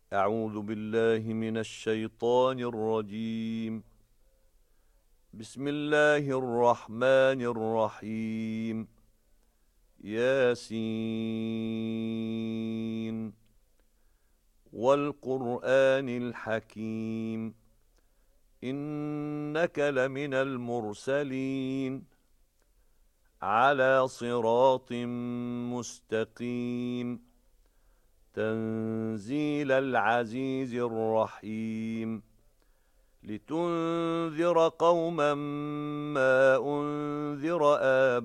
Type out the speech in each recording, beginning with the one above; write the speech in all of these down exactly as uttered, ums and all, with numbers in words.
أعوذ بالله من الشيطان الرجيم. بسم الله الرحمن الرحيم. ياسين والقرآن الحكيم. إنك لمن المرسلين على صراط مستقيم. تنزيل العزيز الرحيم. لتنذر قوما ما أنذر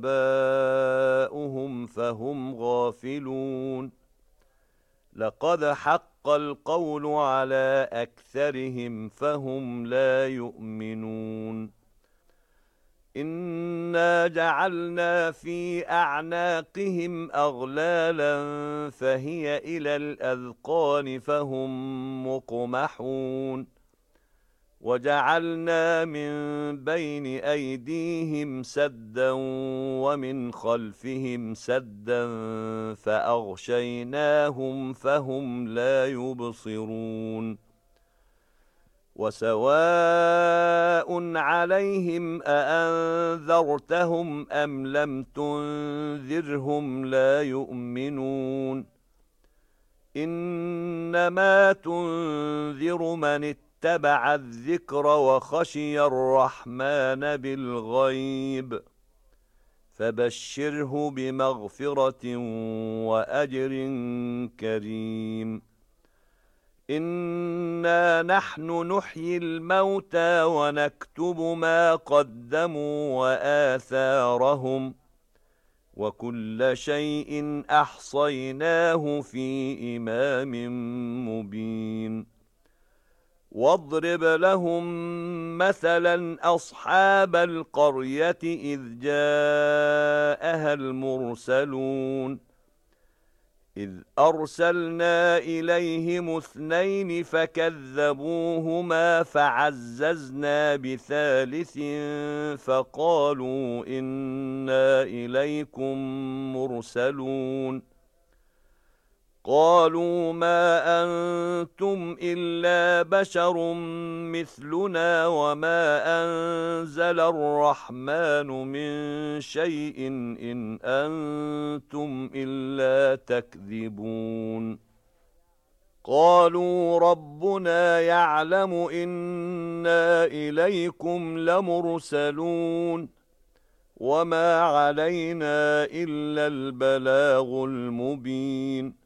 آباؤهم فهم غافلون. لقد حق القول على أكثرهم فهم لا يؤمنون. إنا جعلنا في أعناقهم أغلالا فهي إلى الأذقان فهم مقمحون. وجعلنا من بين أيديهم سدا ومن خلفهم سدا فأغشيناهم فهم لا يبصرون. وسواء عليهم أأنذرتهم أم لم تنذرهم لا يؤمنون. إنما تنذر من اتبع الذكر وخشي الرحمن بالغيب فبشره بمغفرة وأجر كريم. إنا نحن نحيي الموتى ونكتب ما قدموا وآثارهم وكل شيء أحصيناه في إمام مبين. واضرب لهم مثلا أصحاب القرية إذ جاءها المرسلون إذ أرسلنا إليهم اثنين فكذبوهما فعززنا بثالث فقالوا إنا إليكم مرسلون. قالوا ما أنتم إلا بشر مثلنا وما أنزل الرحمن من شيء إن أنتم إلا تكذبون. قالوا ربنا يعلم إنا إليكم لمرسلون وما علينا إلا البلاغ المبين.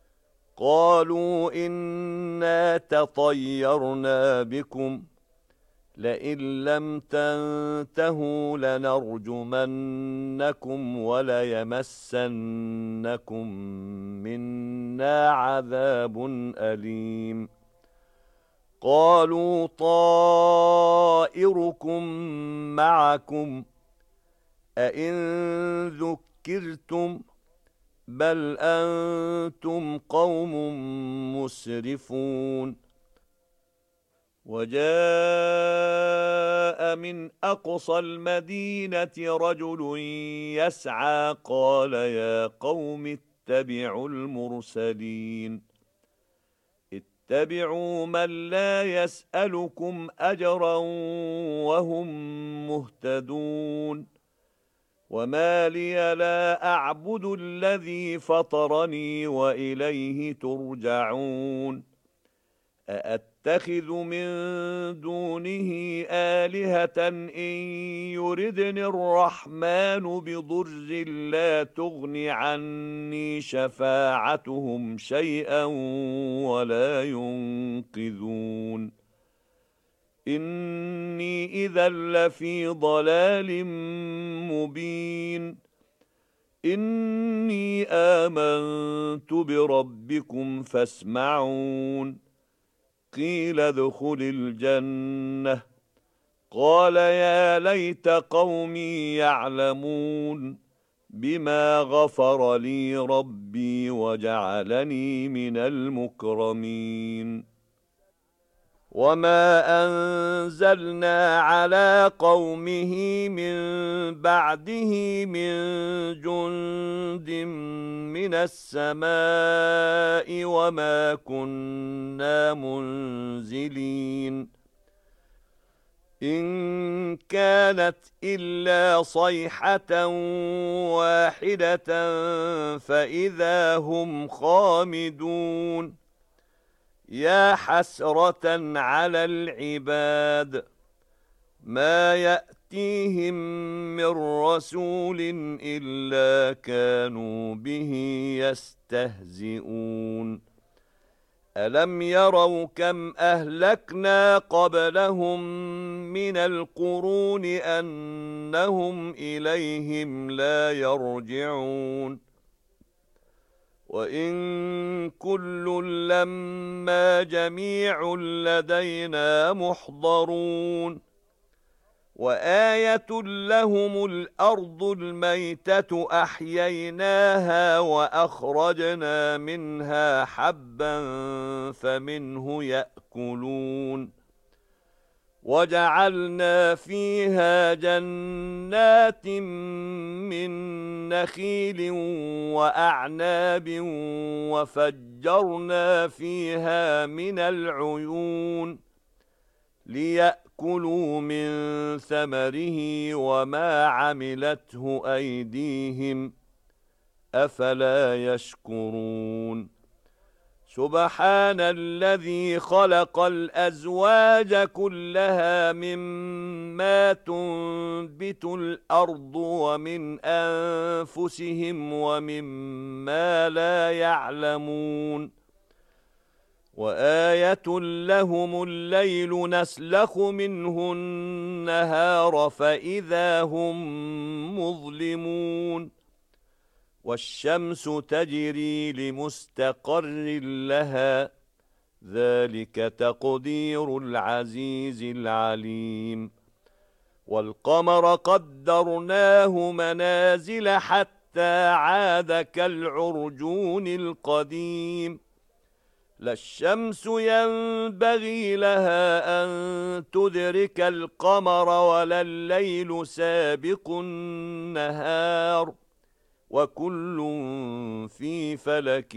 قالوا إنا تطيرنا بكم لئن لم تنتهوا لنرجمنكم وليمسنكم منا عذاب أليم. قالوا طائركم معكم أئن ذكرتم بل أنتم قوم مسرفون. وجاء من أقصى المدينة رجل يسعى قال يا قوم اتبعوا المرسلين اتبعوا من لا يسألكم أجرا وهم مهتدون. وما لي لا أعبد الذي فطرني وإليه ترجعون. أأتخذ من دونه آلهة إن يردني الرحمن بضر لا تغن عني شفاعتهم شيئا ولا ينقذون. إني إذا لفي ضلال مبين. إني آمنت بربكم فاسمعون. قيل ادخل الجنة قال يا ليت قومي يعلمون بما غفر لي ربي وجعلني من المكرمين. وما أنزلنا على قومه من بعده من جند من السماء وما كنا منزلين إن كانت إلا صيحة واحدة فإذا هم خامدون يا حسرة على العباد ما يأتيهم من رسول إلا كانوا به يستهزئون ألم يروا كم أهلكنا قبلهم من القرون أنهم إليهم لا يرجعون وإن كل لما جميع لدينا محضرون وآية لهم الأرض الميتة أحييناها وأخرجنا منها حبا فمنه يأكلون وجعلنا فيها جنات من نخيل وأعناب وفجرنا فيها من العيون ليأكلوا من ثمره وما عملته أيديهم أفلا يشكرون سبحان الذي خلق الأزواج كلها مما تنبت الأرض ومن أنفسهم ومما لا يعلمون وآية لهم الليل نسلخ منه النهار فإذا هم مظلمون والشمس تجري لمستقر لها ذلك تقدير العزيز العليم والقمر قدرناه منازل حتى عاد كالعرجون القديم لا الشمس ينبغي لها أن تدرك القمر ولا الليل سابق النهار وكل في فلك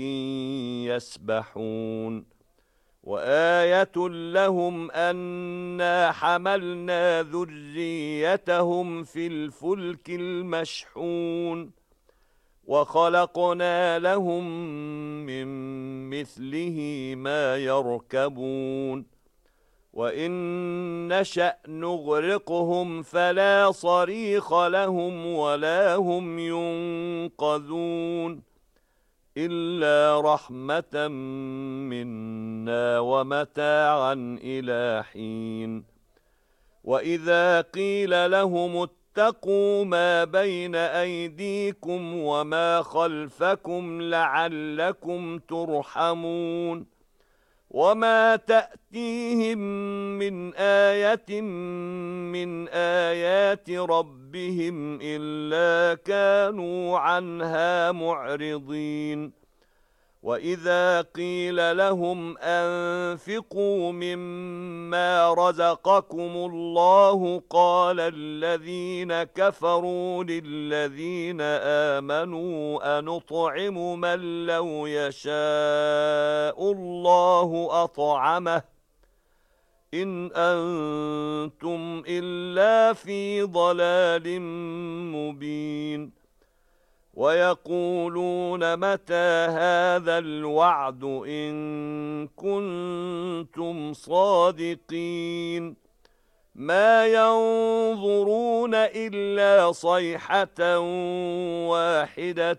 يسبحون وآية لهم أنا حملنا ذريتهم في الفلك المشحون وخلقنا لهم من مثله ما يركبون وإن نشأ نغرقهم فلا صريخ لهم ولا هم ينقذون إلا رحمة منا ومتاعا إلى حين وإذا قيل لهم اتقوا ما بين أيديكم وما خلفكم لعلكم ترحمون وما تأتيهم من آية من آيات ربهم إلا كانوا عنها معرضين وإذا قيل لهم أنفقوا مما رزقكم الله قال الذين كفروا للذين آمنوا أنطعم من لو يشاء الله أطعمه إن أنتم إلا في ضلال مبين ويقولون متى هذا الوعد إن كنتم صادقين ما ينظرون إلا صيحة واحدة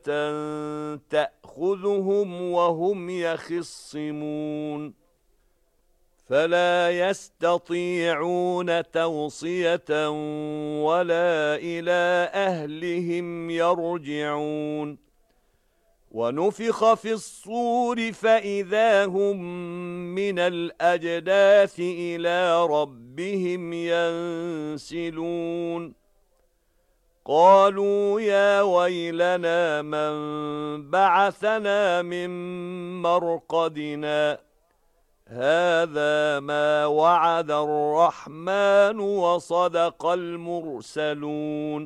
تأخذهم وهم يخصمون فلا يستطيعون توصية ولا إلى أهلهم يرجعون ونفخ في الصور فإذا هم من الأجداث إلى ربهم ينسلون قالوا يا ويلنا من بعثنا من مرقدنا هذا ما وعد الرحمن وصدق المرسلون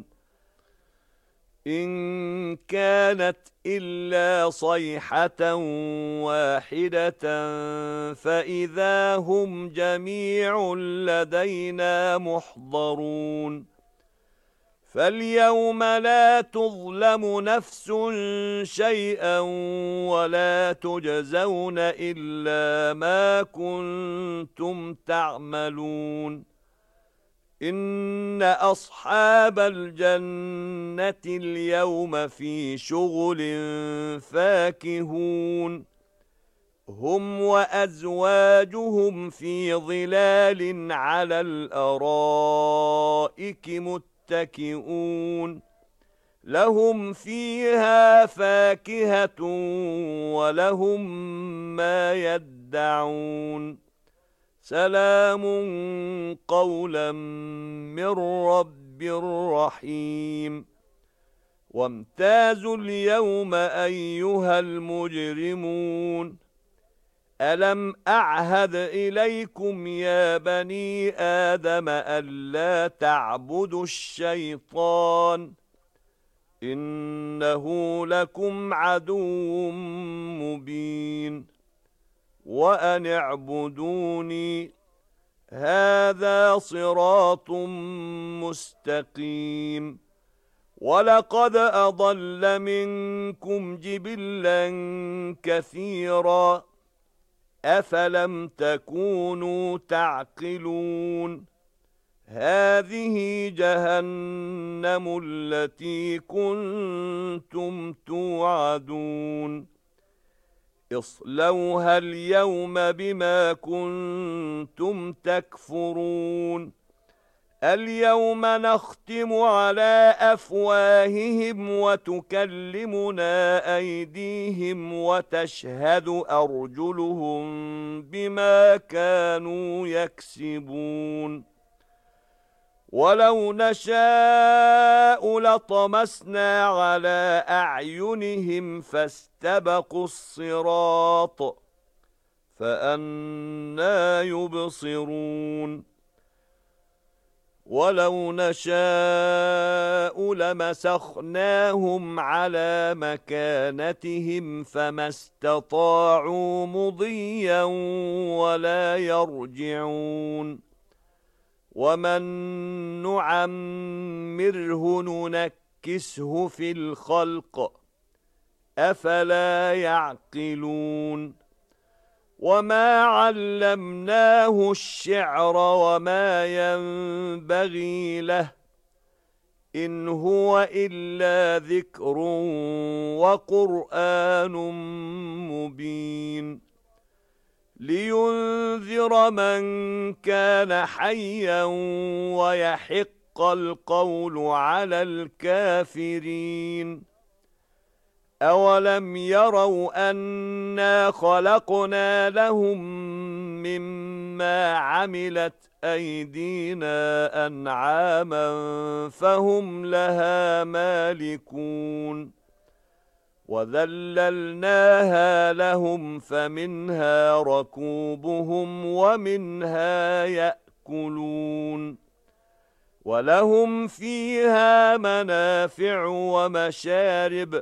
إن كانت إلا صيحة واحدة فإذا هم جميع لدينا محضرون فاليوم لا تظلم نفس شيئا ولا تجزون إلا ما كنتم تعملون إن أصحاب الجنة اليوم في شغل فاكهون هم وأزواجهم في ظلال على الأرائك متكئون لهم فيها فاكهة ولهم ما يدعون سلام قولا من رب رحيم وامتازوا اليوم أيها المجرمون ألم أعهد إليكم يا بني آدم ألا تعبدوا الشيطان إنه لكم عدو مبين وأن اعبدوني هذا صراط مستقيم ولقد أضل منكم جبلا كثيرا أفلم تكونوا تعقلون هذه جهنم التي كنتم توعدون اصلوها اليوم بما كنتم تكفرون اليوم نختم على أفواههم وتكلمنا أيديهم وتشهد أرجلهم بما كانوا يكسبون ولو نشاء لطمسنا على أعينهم فاستبقوا الصراط فأنى يبصرون ولو نشاء لمسخناهم على مكانتهم فما استطاعوا مضيا ولا يرجعون ومن نعمره ننكسه في الخلق أفلا يعقلون وما علمناه الشعر وما ينبغي له إن هو إلا ذكر وقرآن مبين لينذر من كان حيا ويحق القول على الكافرين أولم يروا أنا خلقنا لهم مما عملت أيدينا أنعاما فهم لها مالكون وذللناها لهم فمنها ركوبهم ومنها يأكلون ولهم فيها منافع ومشارب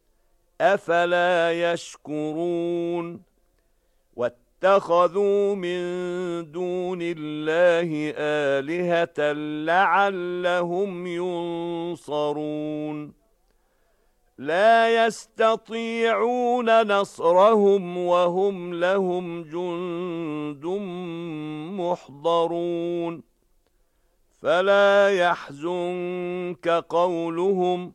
أفلا يشكرون واتخذوا من دون الله آلهة لعلهم ينصرون لا يستطيعون نصرهم وهم لهم جند محضرون فلا يحزنك قولهم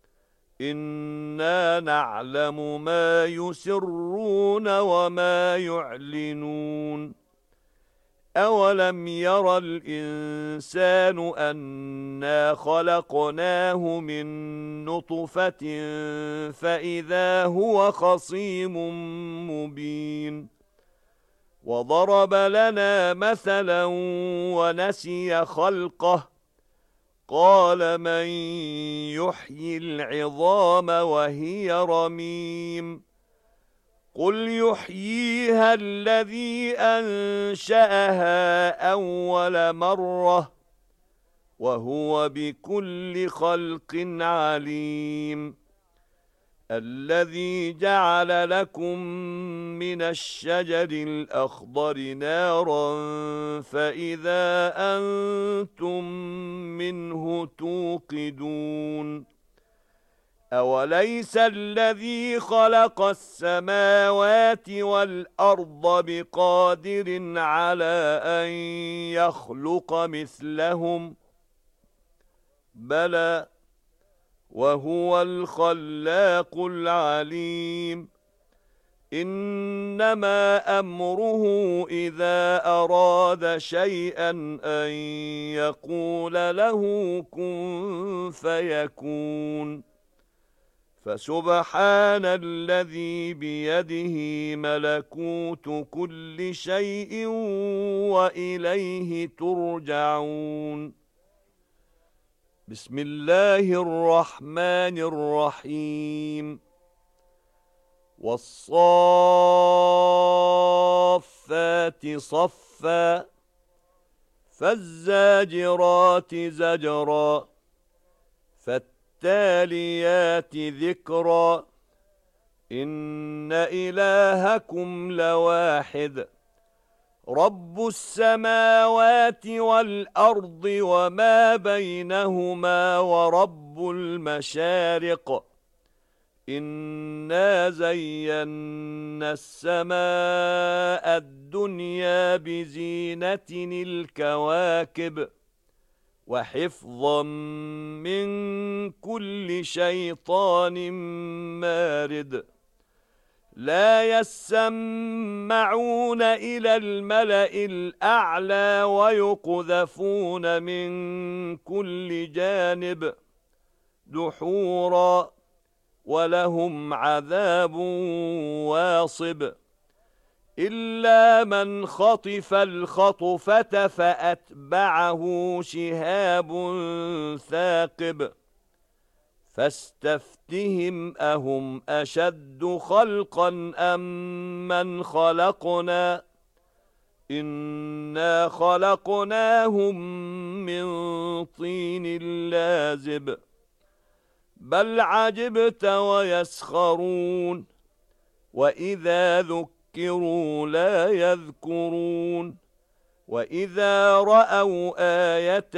إنا نعلم ما يسرون وما يعلنون أولم يرى الإنسان أنا خلقناه من نطفة فإذا هو خصيم مبين وضرب لنا مثلا ونسي خلقه قال من يحيي العظام وهي رميم قل يحييها الذي أنشأها أول مرة وهو بكل خلق عليم الذي جعل لكم من الشجر الأخضر نارا فإذا أنتم منه توقدون أوليس الذي خلق السماوات والأرض بقادر على أن يخلق مثلهم بلى وهو الخلاق العليم إنما أمره إذا أراد شيئا أن يقول له كن فيكون فسبحان الذي بيده ملكوت كل شيء وإليه ترجعون بسم الله الرحمن الرحيم والصافات صفا فالزاجرات زجرا فالتاليات ذكرا إن إلهكم لواحد رب السماوات والأرض وما بينهما ورب المشارق إنا زينا السماء الدنيا بزينة الكواكب وحفظا من كل شيطان مارد لا يسمعون إلى الملأ الأعلى ويقذفون من كل جانب دحورا ولهم عذاب واصب إلا من خطف الخطفة فأتبعه شهاب ثاقب فاستفتهم أهم أشد خلقا أم من خلقنا إنا خلقناهم من طين لازب بل عجبت ويسخرون وإذا ذكروا لا يذكرون وإذا رأوا آية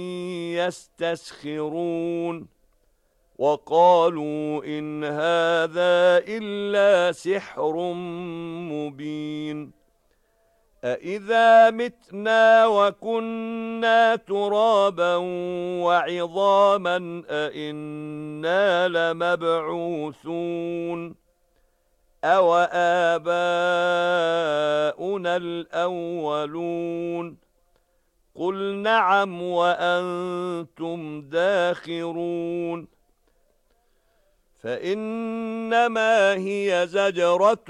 يستسخرون وقالوا إن هذا إلا سحر مبين أإذا متنا وكنا ترابا وعظاما أإنا لمبعوثون أو آباؤنا الأولون قل نعم وأنتم داخرون فإنما هي زجرة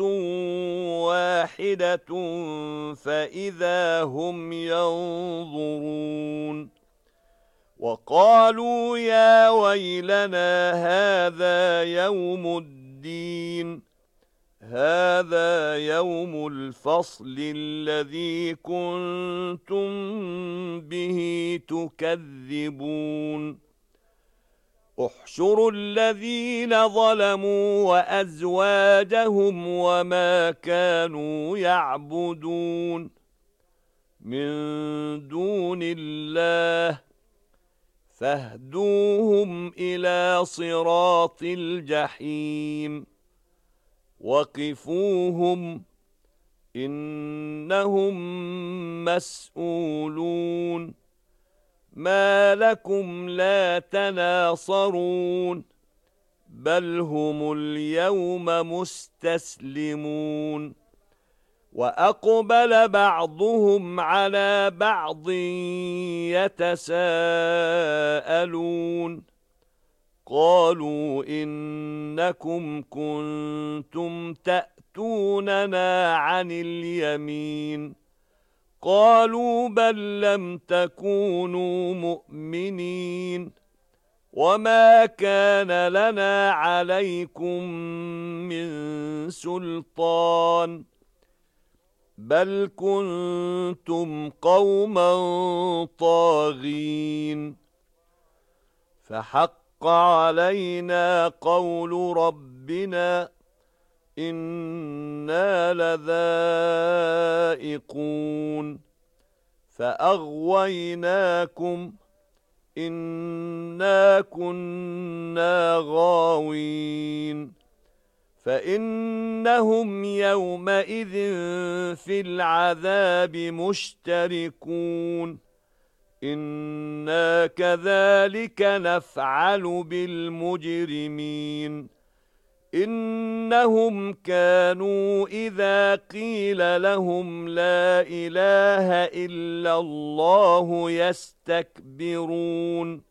واحدة فإذا هم ينظرون وقالوا يا ويلنا هذا يوم الدين هذا يوم الفصل الذي كنتم به تكذبون احشروا الذين ظلموا وأزواجهم وما كانوا يعبدون من دون الله فاهدوهم إلى صراط الجحيم وقفوهم إنهم مسؤولون ما لكم لا تناصرون بل هم اليوم مستسلمون وأقبل بعضهم على بعض يتساءلون قالوا إنكم كنتم تأتوننا عن اليمين قالوا بل لم تكونوا مؤمنين وما كان لنا عليكم من سلطان بل كنتم قوما طاغين فحق علينا قول ربنا إنا لذائقون فأغويناكم إنا كنا غاوين فإنهم يومئذ في العذاب مشتركون إنا كذلك نفعل بالمجرمين إنهم كانوا إذا قيل لهم لا إله إلا الله يستكبرون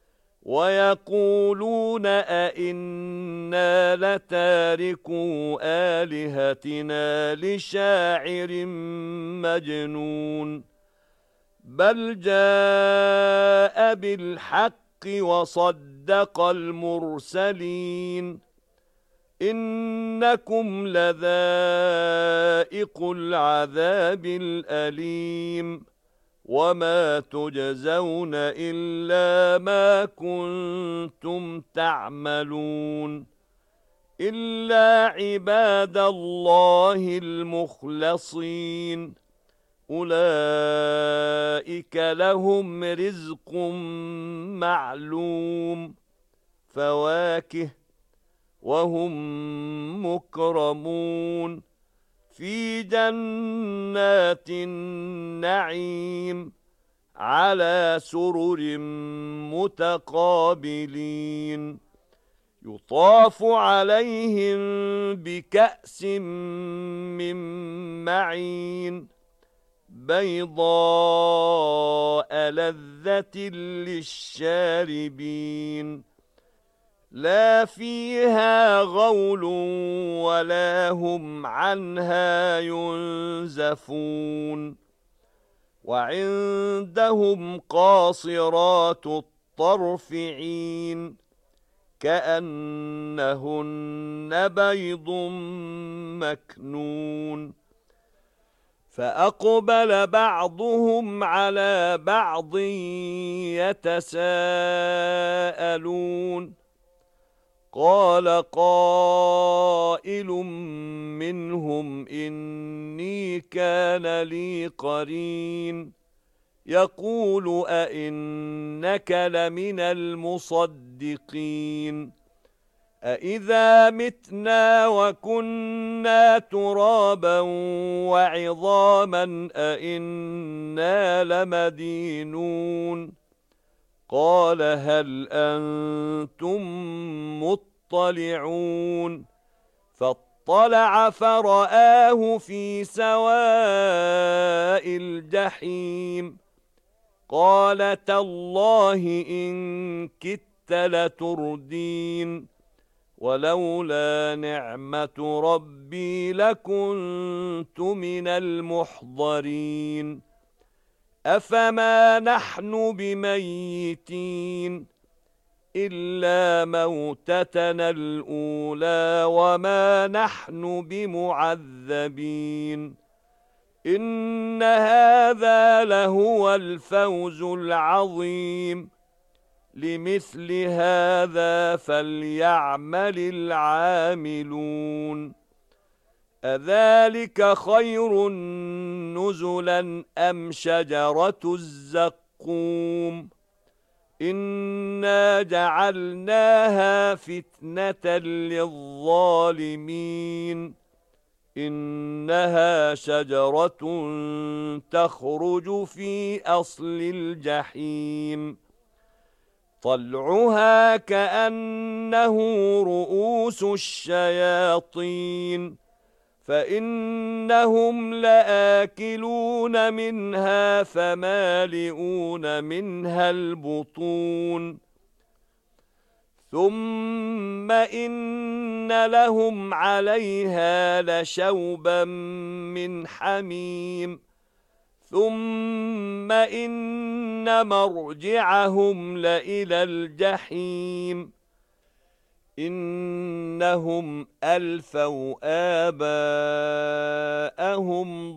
ويقولون أئنا لتاركو آلهتنا لشاعر مجنون بل جاء بالحق وصدق المرسلين إنكم لذائق العذاب الأليم وما تجزون إلا ما كنتم تعملون إلا عباد الله المخلصين أولئك لهم رزق معلوم فواكه وهم مكرمون في جنات النعيم على سرر متقابلين يطاف عليهم بكأس من معين بيضاء لذة للشاربين لا فيها غول ولا هم عنها ينزفون وعندهم قاصرات الطرف عين كأنهن بيض مكنون فأقبل بعضهم على بعض يتساءلون قال قائل منهم إني كان لي قرين يقول أئنك لمن المصدقين أإذا متنا وكنا ترابا وعظاما أئنا لمدينون قال هل أنتم مطلعون فاطلع فرآه في سواء الجحيم قال تالله إن كدت لتردين ولولا نعمة ربي لكنت من المحضرين أفما نحن بميتين إلا موتتنا الأولى وما نحن بمعذبين إن هذا لهو الفوز العظيم لمثل هذا فليعمل العاملون أذلك خير نزلا أم شجرة الزقوم إنا جعلناها فتنة للظالمين إنها شجرة تخرج في أصل الجحيم طلعها كأنه رؤوس الشياطين فإنهم لآكلون منها فمالئون منها البطون ثم إن لهم عليها لشوبا من حميم ثم إن مرجعهم لإلى الجحيم إنهم ألفوا آباءهم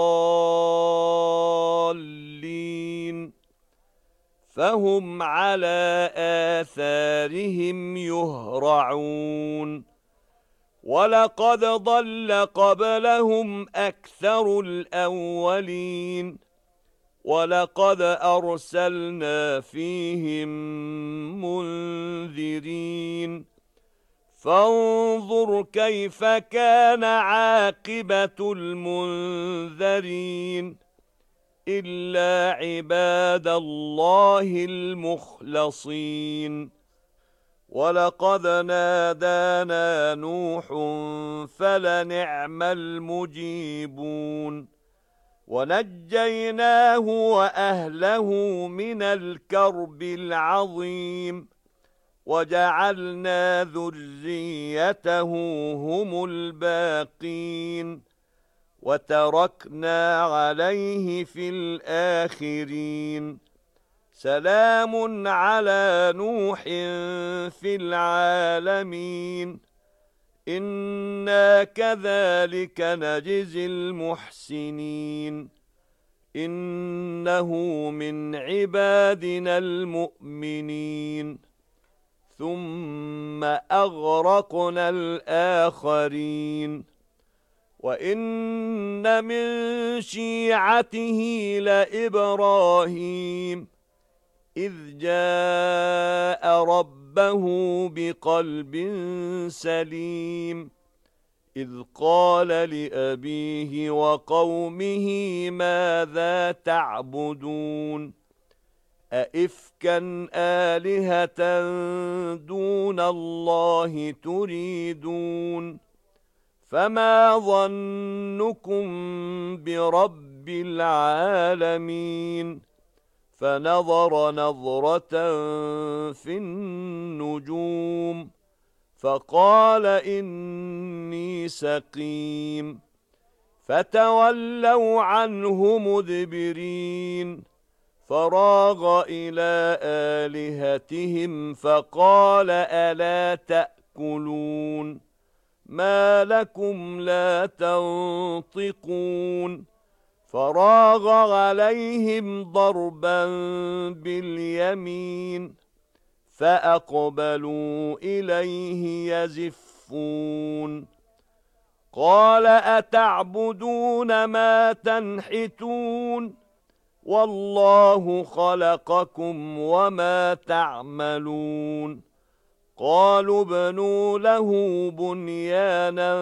ضالين فهم على آثارهم يهرعون ولقد ضل قبلهم أكثر الأولين ولقد أرسلنا فيهم منذرين فانظر كيف كان عاقبة المنذرين إلا عباد الله المخلصين ولقد نادانا نوح فلنعم المجيبون ونجيناه وأهله من الكرب العظيم وجعلنا ذريته هم الباقين وتركنا عليه في الآخرين سلام على نوح في العالمين إنا كذلك نجزي المحسنين إنه من عبادنا المؤمنين ثم أغرقنا الآخرين وإن من شيعته لإبراهيم إذ جاء ربه بقلب سليم إذ قال لأبيه وقومه ماذا تعبدون أئفكا آلهة دون الله تريدون فما ظنكم برب العالمين فنظر نظرة في النجوم فقال إني سقيم فتولوا عنه مدبرين فراغ إلى آلهتهم فقال ألا تأكلون ما لكم لا تنطقون فراغ عليهم ضربا باليمين فأقبلوا إليه يزفون قال أتعبدون ما تنحتون والله خلقكم وما تعملون قالوا ابنوا له بنيانا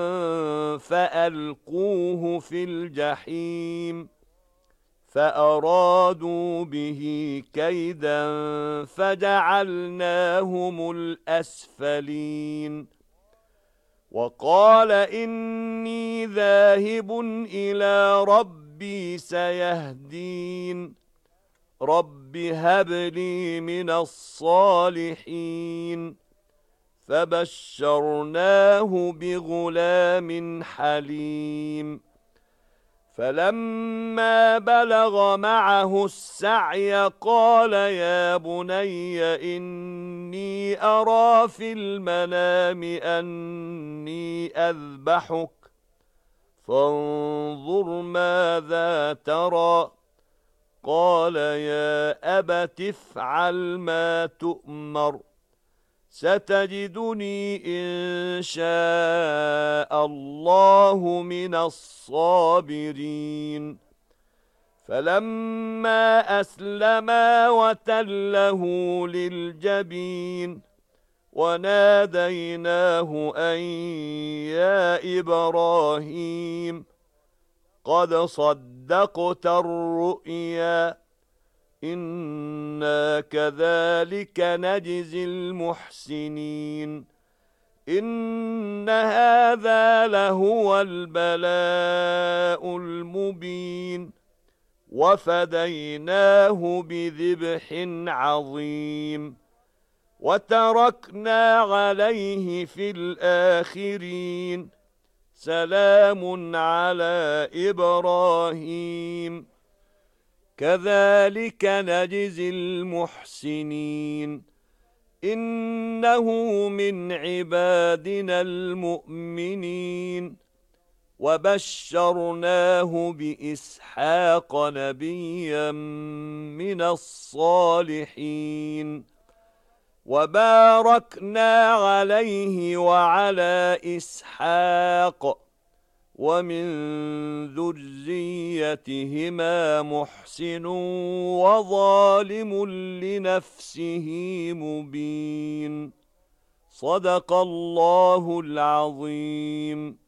فألقوه في الجحيم فأرادوا به كيدا فجعلناهم الأسفلين وقال إني ذاهب إلى ربي سيهدين رب هب لي من الصالحين فبشرناه بغلام حليم فلما بلغ معه السعي قال يا بني إني أرى في المنام أني أذبحك فانظر ماذا ترى قال يا أبت افعل ما تؤمر ستجدني إن شاء الله من الصابرين فلما أسلما وتله للجبين وناديناه أن يا إبراهيم قد صدقت الرؤيا إنا كذلك نجزي المحسنين إن هذا لهو البلاء المبين وفديناه بذبح عظيم وتركنا عليه في الآخرين سلام على إبراهيم كذلك نجزي المحسنين إنه من عبادنا المؤمنين وبشرناه بإسحاق نبيا من الصالحين وباركنا عليه وعلى إسحاق ومن ذريتهما محسن وظالم لنفسه مبين صدق الله العظيم.